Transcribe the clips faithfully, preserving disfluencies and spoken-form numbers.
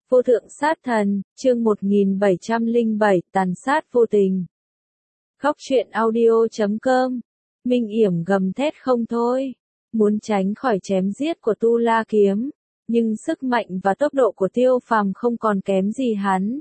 Vô thượng sát thần, chương một nghìn bảy trăm lẻ bảy, tàn sát vô tình. Góc truyện audio chấm com. Minh Yểm gầm thét không thôi, muốn tránh khỏi chém giết của Tu La kiếm, nhưng sức mạnh và tốc độ của Tiêu Phàm không còn kém gì hắn.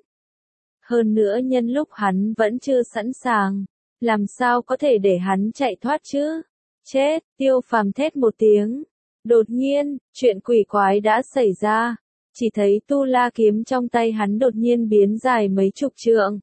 Hơn nữa nhân lúc hắn vẫn chưa sẵn sàng, làm sao có thể để hắn chạy thoát chứ? Chết, Tiêu Phàm thét một tiếng. Đột nhiên, chuyện quỷ quái đã xảy ra. Chỉ thấy Tu La kiếm trong tay hắn đột nhiên biến dài mấy chục trượng.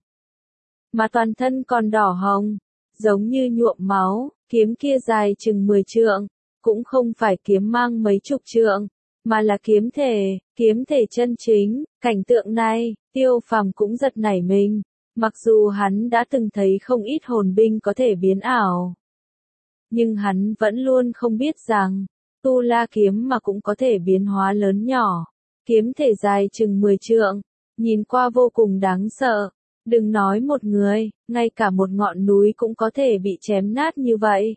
Mà toàn thân còn đỏ hồng, giống như nhuộm máu, kiếm kia dài chừng mười trượng, cũng không phải kiếm mang mấy chục trượng, mà là kiếm thể, kiếm thể chân chính. Cảnh tượng này, Tiêu Phàm cũng giật nảy mình, mặc dù hắn đã từng thấy không ít hồn binh có thể biến ảo. Nhưng hắn vẫn luôn không biết rằng, Tu La kiếm mà cũng có thể biến hóa lớn nhỏ. Kiếm thể dài chừng mười trượng, nhìn qua vô cùng đáng sợ. Đừng nói một người, ngay cả một ngọn núi cũng có thể bị chém nát như vậy.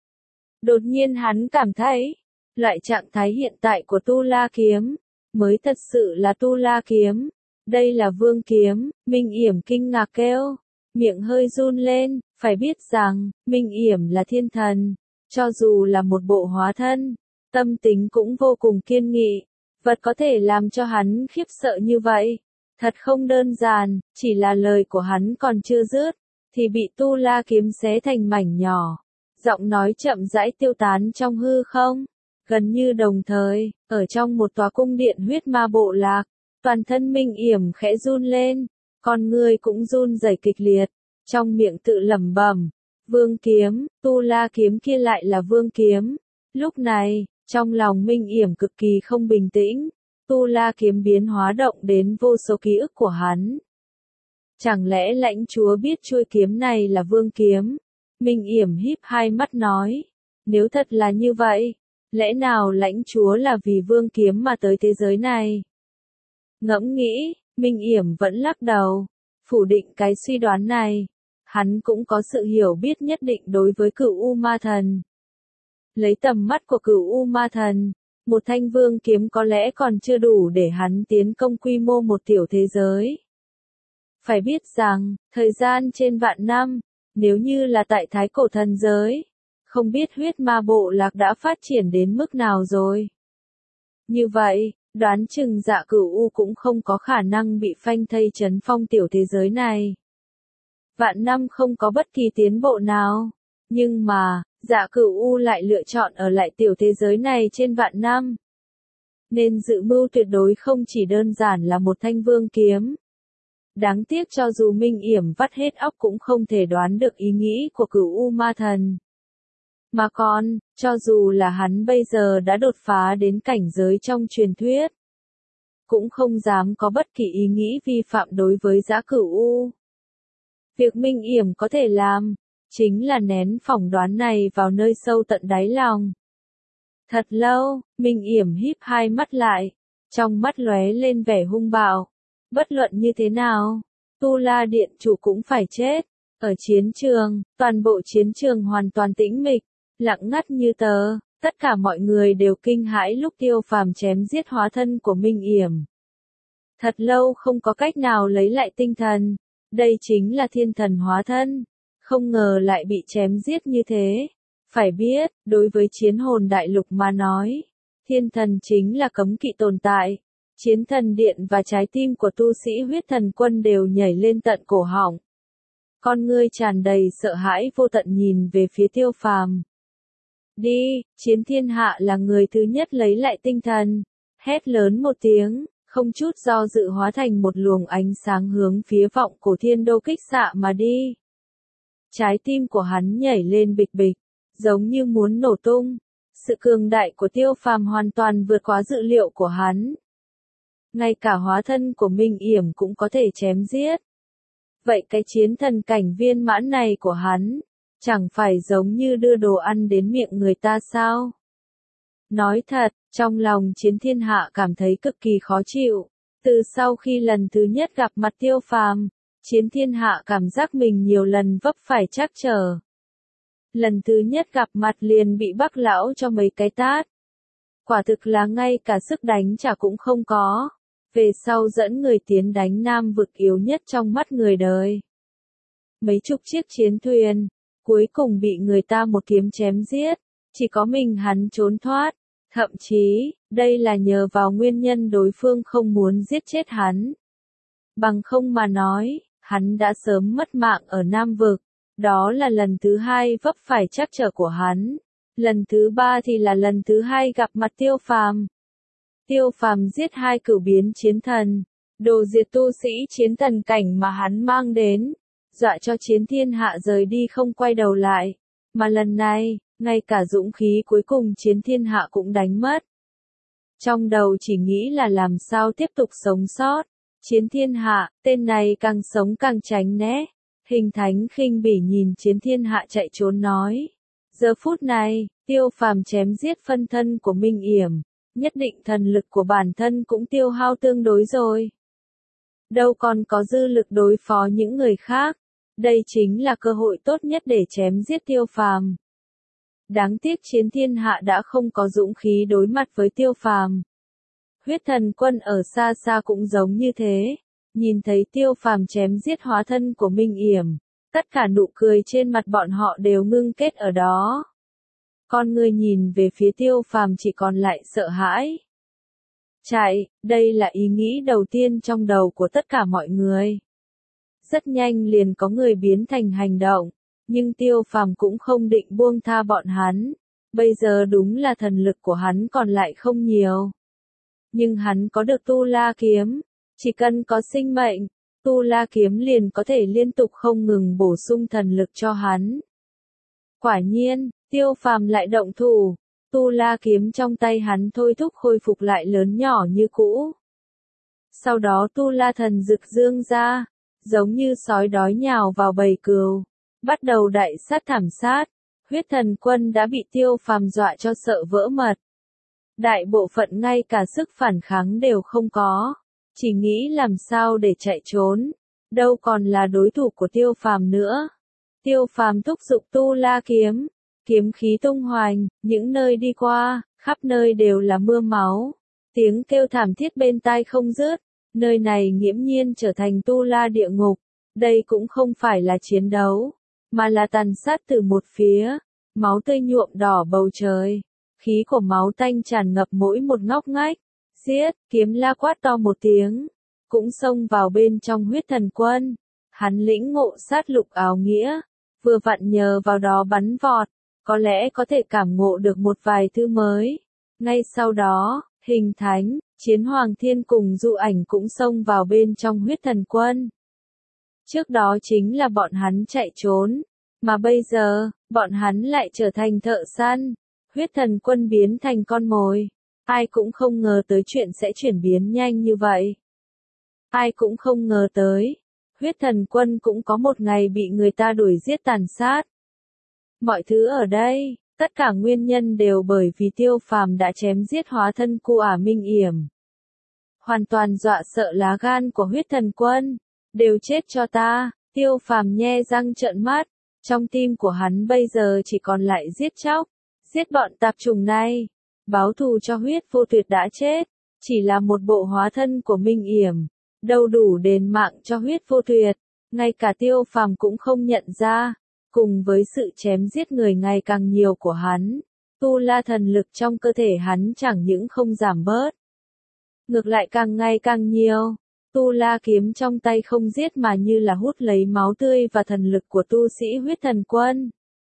Đột nhiên hắn cảm thấy, loại trạng thái hiện tại của Tu La kiếm, mới thật sự là Tu La kiếm. Đây là vương kiếm, Minh Yểm kinh ngạc kêu, miệng hơi run lên, phải biết rằng, Minh Yểm là thiên thần, cho dù là một bộ hóa thân, tâm tính cũng vô cùng kiên nghị. Vật có thể làm cho hắn khiếp sợ như vậy, thật không đơn giản, chỉ là lời của hắn còn chưa dứt, thì bị Tu La kiếm xé thành mảnh nhỏ. Giọng nói chậm rãi tiêu tán trong hư không, gần như đồng thời, ở trong một tòa cung điện huyết ma bộ lạc, toàn thân Minh Yểm khẽ run lên, con người cũng run rẩy kịch liệt, trong miệng tự lẩm bẩm, vương kiếm, Tu La kiếm kia lại là vương kiếm. Lúc này, trong lòng Minh Yểm cực kỳ không bình tĩnh, Tu La kiếm biến hóa động đến vô số ký ức của hắn. Chẳng lẽ lãnh chúa biết chuôi kiếm này là vương kiếm? Minh Yểm híp hai mắt nói, nếu thật là như vậy, lẽ nào lãnh chúa là vì vương kiếm mà tới thế giới này? Ngẫm nghĩ, Minh Yểm vẫn lắc đầu, phủ định cái suy đoán này. Hắn cũng có sự hiểu biết nhất định đối với Cửu U Ma Thần. Lấy tầm mắt của Cửu U Ma Thần, một thanh vương kiếm có lẽ còn chưa đủ để hắn tiến công quy mô một tiểu thế giới. Phải biết rằng, thời gian trên vạn năm, nếu như là tại Thái Cổ thần giới, không biết huyết ma bộ lạc đã phát triển đến mức nào rồi. Như vậy, đoán chừng Dạ Cửu U cũng không có khả năng bị phanh thây trấn phong tiểu thế giới này. Vạn năm không có bất kỳ tiến bộ nào, nhưng mà, Dạ Cửu U lại lựa chọn ở lại tiểu thế giới này trên vạn năm. Nên dự mưu tuyệt đối không chỉ đơn giản là một thanh vương kiếm. Đáng tiếc cho dù Minh Yểm vắt hết óc cũng không thể đoán được ý nghĩ của Cửu U Ma Thần. Mà còn, cho dù là hắn bây giờ đã đột phá đến cảnh giới trong truyền thuyết, cũng không dám có bất kỳ ý nghĩ vi phạm đối với Dạ Cửu U. Việc Minh Yểm có thể làm, chính là nén phỏng đoán này vào nơi sâu tận đáy lòng. Thật lâu, Minh Yểm híp hai mắt lại, trong mắt lóe lên vẻ hung bạo. Bất luận như thế nào, Tu La điện chủ cũng phải chết. Ở chiến trường, toàn bộ chiến trường hoàn toàn tĩnh mịch, lặng ngắt như tờ, tất cả mọi người đều kinh hãi lúc Tiêu Phàm chém giết hóa thân của Minh Yểm. Thật lâu không có cách nào lấy lại tinh thần, đây chính là thiên thần hóa thân. Không ngờ lại bị chém giết như thế. Phải biết, đối với chiến hồn đại lục mà nói, thiên thần chính là cấm kỵ tồn tại. Chiến thần điện và trái tim của tu sĩ huyết thần quân đều nhảy lên tận cổ họng. Con ngươi tràn đầy sợ hãi vô tận nhìn về phía Tiêu Phàm. Đi, Chiến Thiên Hạ là người thứ nhất lấy lại tinh thần. Hét lớn một tiếng, không chút do dự hóa thành một luồng ánh sáng hướng phía vọng cổ thiên đô kích xạ mà đi. Trái tim của hắn nhảy lên bịch bịch, giống như muốn nổ tung. Sự cường đại của Tiêu Phàm hoàn toàn vượt quá dự liệu của hắn. Ngay cả hóa thân của Minh Yểm cũng có thể chém giết. Vậy cái chiến thần cảnh viên mãn này của hắn, chẳng phải giống như đưa đồ ăn đến miệng người ta sao? Nói thật, trong lòng Chiến Thiên Hạ cảm thấy cực kỳ khó chịu. Từ sau khi lần thứ nhất gặp mặt Tiêu Phàm, Chiến Thiên Hạ cảm giác mình nhiều lần vấp phải trắc trở. Lần thứ nhất gặp mặt liền bị Bắc lão cho mấy cái tát. Quả thực là ngay cả sức đánh trả cũng không có. về sau dẫn người tiến đánh Nam vực yếu nhất trong mắt người đời. Mấy chục chiếc chiến thuyền, cuối cùng bị người ta một kiếm chém giết, chỉ có mình hắn trốn thoát. Thậm chí, đây là nhờ vào nguyên nhân đối phương không muốn giết chết hắn. Bằng không mà nói, hắn đã sớm mất mạng ở Nam vực. Đó là lần thứ hai vấp phải trắc trở của hắn. Lần thứ ba thì là lần thứ hai gặp mặt Tiêu Phàm. Tiêu Phàm giết hai cửu biến chiến thần, đồ diệt tu sĩ chiến thần cảnh mà hắn mang đến, dọa cho chiến thiên hạ rời đi không quay đầu lại. Mà lần này, ngay cả dũng khí cuối cùng chiến thiên hạ cũng đánh mất. Trong đầu chỉ nghĩ là làm sao tiếp tục sống sót. Chiến thiên hạ, tên này càng sống càng tránh né. Hình Thánh khinh bỉ nhìn chiến thiên hạ chạy trốn nói. Giờ phút này, Tiêu Phàm chém giết phân thân của Minh Yểm, nhất định thần lực của bản thân cũng tiêu hao tương đối rồi. Đâu còn có dư lực đối phó những người khác. Đây chính là cơ hội tốt nhất để chém giết Tiêu Phàm. Đáng tiếc chiến thiên hạ đã không có dũng khí đối mặt với Tiêu Phàm. Huyết thần quân ở xa xa cũng giống như thế. Nhìn thấy Tiêu Phàm chém giết hóa thân của Minh Yểm, tất cả nụ cười trên mặt bọn họ đều ngưng kết ở đó. Con người nhìn về phía Tiêu Phàm chỉ còn lại sợ hãi. Chạy, đây là ý nghĩ đầu tiên trong đầu của tất cả mọi người. Rất nhanh liền có người biến thành hành động, nhưng Tiêu Phàm cũng không định buông tha bọn hắn. Bây giờ đúng là thần lực của hắn còn lại không nhiều. Nhưng hắn có được Tu La Kiếm. Chỉ cần có sinh mệnh, Tu La Kiếm liền có thể liên tục không ngừng bổ sung thần lực cho hắn. Quả nhiên, Tiêu Phàm lại động thủ, Tu La Kiếm trong tay hắn thôi thúc khôi phục lại lớn nhỏ như cũ. Sau đó Tu La Thần rực dương ra, giống như sói đói nhào vào bầy cừu, bắt đầu đại sát thảm sát. Huyết thần quân đã bị Tiêu Phàm dọa cho sợ vỡ mật. Đại bộ phận ngay cả sức phản kháng đều không có. Chỉ nghĩ làm sao để chạy trốn, đâu còn là đối thủ của Tiêu Phàm nữa. Tiêu Phàm thúc giục Tu La Kiếm, kiếm khí tung hoành, những nơi đi qua, khắp nơi đều là mưa máu, tiếng kêu thảm thiết bên tai không dứt, nơi này nghiễm nhiên trở thành Tu La địa ngục. Đây cũng không phải là chiến đấu, mà là tàn sát từ một phía, máu tươi nhuộm đỏ bầu trời, khí của máu tanh tràn ngập mỗi một ngóc ngách. Giết, kiếm la quát to một tiếng, cũng xông vào bên trong huyết thần quân. Hắn lĩnh ngộ sát lục áo nghĩa, vừa vặn nhờ vào đó bắn vọt, có lẽ có thể cảm ngộ được một vài thứ mới. Ngay sau đó, Hình Thánh, Chiến Hoàng Thiên cùng Du Ảnh cũng xông vào bên trong huyết thần quân. Trước đó chính là bọn hắn chạy trốn, mà bây giờ, bọn hắn lại trở thành thợ săn. Huyết thần quân biến thành con mồi. Ai cũng không ngờ tới chuyện sẽ chuyển biến nhanh như vậy. Ai cũng không ngờ tới, huyết thần quân cũng có một ngày bị người ta đuổi giết tàn sát. Mọi thứ ở đây, tất cả nguyên nhân đều bởi vì Tiêu Phàm đã chém giết hóa thân cu ả Minh Yểm. Hoàn toàn dọa sợ lá gan của huyết thần quân, đều chết cho ta. Tiêu Phàm nhe răng trợn mắt, trong tim của hắn bây giờ chỉ còn lại giết chóc, giết bọn tạp chủng này. Báo thù cho huyết vô tuyệt đã chết, chỉ là một bộ hóa thân của Minh Yểm, đâu đủ đền mạng cho huyết vô tuyệt, ngay cả Tiêu Phàm cũng không nhận ra. Cùng với sự chém giết người ngày càng nhiều của hắn, Tu La thần lực trong cơ thể hắn chẳng những không giảm bớt, ngược lại càng ngày càng nhiều. Tu La kiếm trong tay không giết mà như là hút lấy máu tươi và thần lực của tu sĩ huyết thần quân.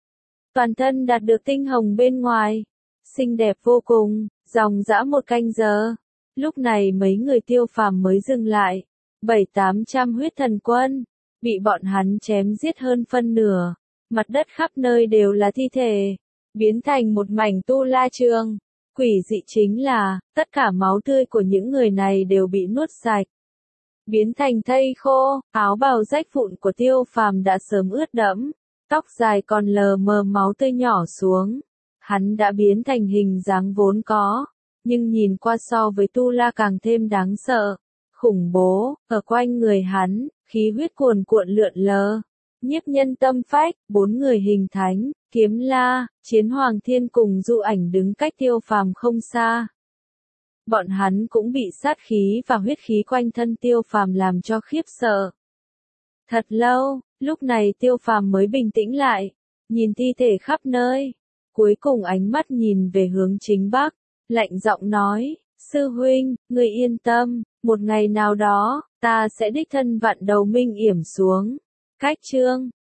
Toàn thân đạt được tinh hồng bên ngoài, xinh đẹp vô cùng, dòng dã một canh giờ. Lúc này mấy người Tiêu Phàm mới dừng lại, bảy tám trăm huyết thần quân, bị bọn hắn chém giết hơn phân nửa, mặt đất khắp nơi đều là thi thể, biến thành một mảnh Tu La trường. Quỷ dị chính là, tất cả máu tươi của những người này đều bị nuốt sạch, biến thành thây khô. Áo bào rách vụn của Tiêu Phàm đã sớm ướt đẫm, tóc dài còn lờ mờ máu tươi nhỏ xuống. Hắn đã biến thành hình dáng vốn có, nhưng nhìn qua so với Tu La càng thêm đáng sợ, khủng bố. Ở quanh người hắn, khí huyết cuồn cuộn lượn lờ, nhiếp nhân tâm phách. Bốn người Hình Thánh, Kiếm La, Chiến Hoàng Thiên cùng Du Ảnh đứng cách Tiêu Phàm không xa. bọn hắn cũng bị sát khí và huyết khí quanh thân Tiêu Phàm làm cho khiếp sợ. Thật lâu, lúc này Tiêu Phàm mới bình tĩnh lại, nhìn thi thể khắp nơi, cuối cùng ánh mắt nhìn về hướng chính bắc, lạnh giọng nói, sư huynh, ngươi yên tâm, một ngày nào đó, ta sẽ đích thân vặn đầu Minh Yểm xuống. Cách chương